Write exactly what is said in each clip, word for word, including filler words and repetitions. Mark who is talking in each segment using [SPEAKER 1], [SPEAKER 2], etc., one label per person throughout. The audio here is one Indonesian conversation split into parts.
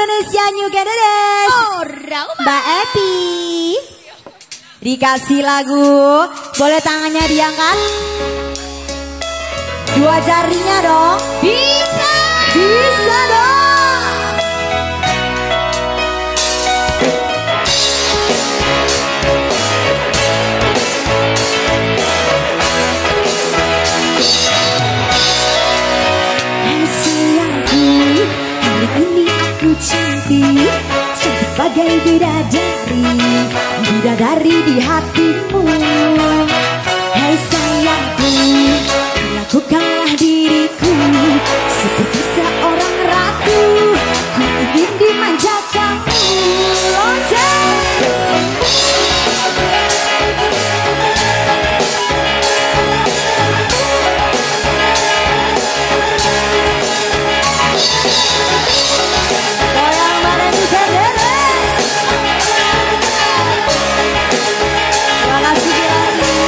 [SPEAKER 1] Indonesia New Generation. Mbak Epi. Dikasih lagu, boleh tangannya diangkat. Dua jarinya dong. Bisa. Bisa dong. Cantik, cantik bagai bidadari, bidadari di hatimu. Hei sayangku, lakukanlah diriku seperti seorang ratu. Ku ingin dimanjakanmu, loncat. Terima kasih.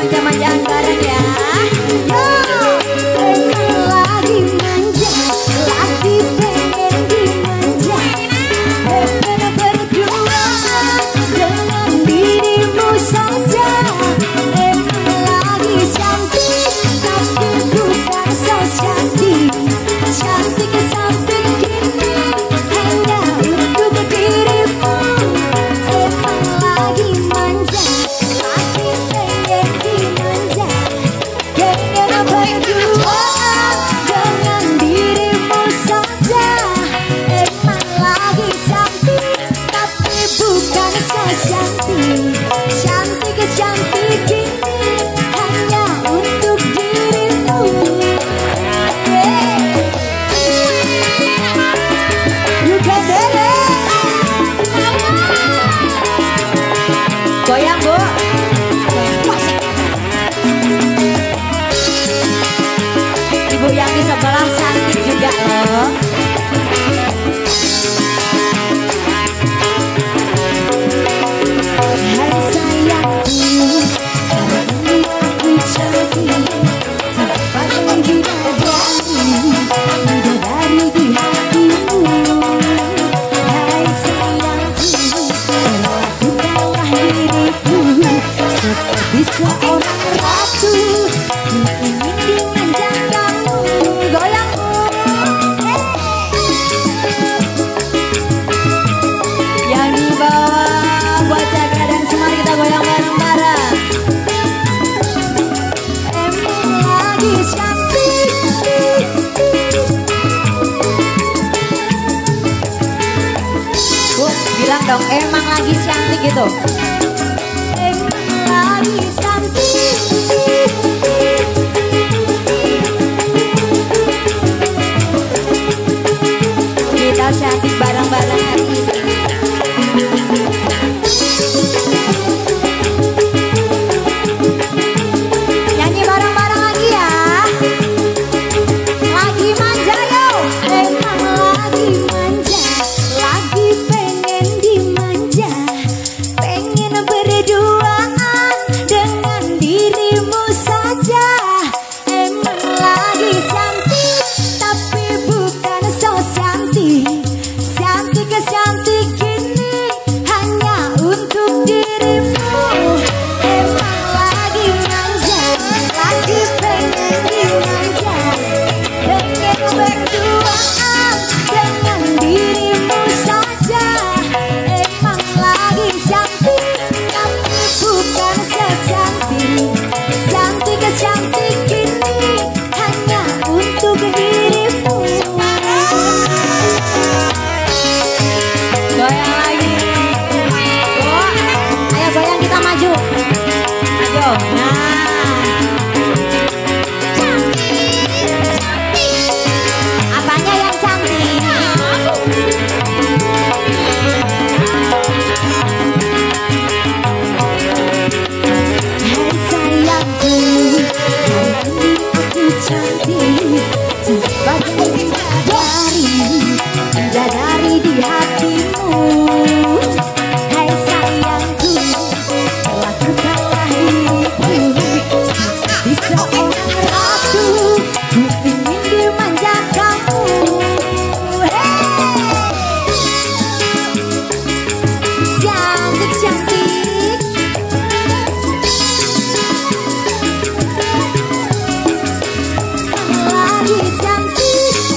[SPEAKER 1] manja-manjaan bareng ya. Yo, emang lagi manja, lagi pengen dimanja, pengen berdua dengan dirimu saja. Emang lagi cantik, tapi bukan so cantik. Cantik cantik gini hanya untuk dirimu. Emang lagi manja, lagi pengen dimanja, pengen berdua dengan dirimu saja. Emang lagi cantik, tapi bukan so cantik. Cantik cantik gini hanya untuk dirimu. You can do it. Goyang bu. Ibu yang di sebelah cantik juga loh. Hai sayangku, hari ini aku cantik, bagai bidadari, bidadari di hatimu. Hai sayangku, lakukanlah diriku seperti seorang ratu, ingin dimanjakanmu. Goyangmu, yang di bawah buat jaga dan semari kita goyang bareng-bareng. Emang lagi cantik, Bu, bilang dong emang lagi cantik gitu. Emang lagi cantik. Kita cantik bareng-bareng hari ini. Nyanyi bareng-bareng lagi ya. Lagi manja yo. Emang lagi manja, lagi pengen dimanja, pengen berduaan dengan dirimu saja. Emang lagi cantik, tapi bukan so cantik. Cantik cantik gini hanya untuk dirimu. Emang lagi manja, lagi pengen dimanja, pengen berduaan dengan dirimu saja. Emang lagi cantik, tapi bukan secantik. Cantik cantik gini hanya untuk dirimu. Goyang lagi. Oh, ayo goyang kita maju. Ayo. Nah. Apanya yang cantik? Hai sayangku, hari ini aku cantik, sebagai bidadari, bidadari di hatimu. Hai sayangku, lakukanlah diriku seperti seorang ratu, ku ingin dimanjakanmu. Hey! Cantik cantik, lagi cantik,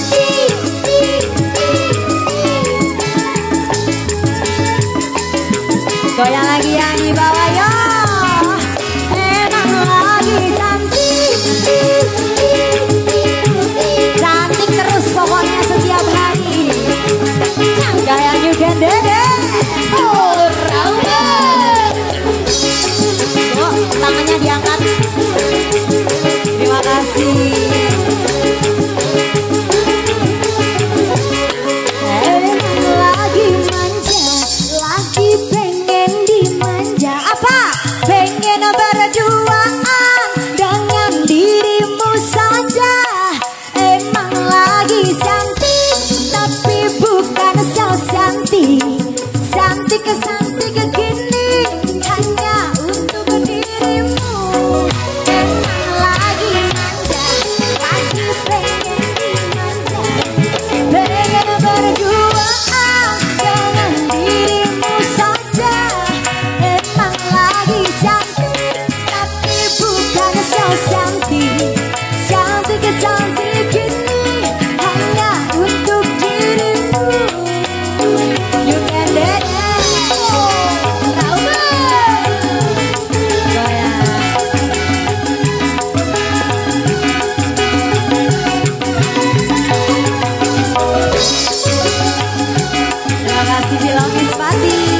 [SPEAKER 1] cantik, cantik cantik ini hanya untuk dirimu. You can dance, tahu terima kasih Cilongis Pati.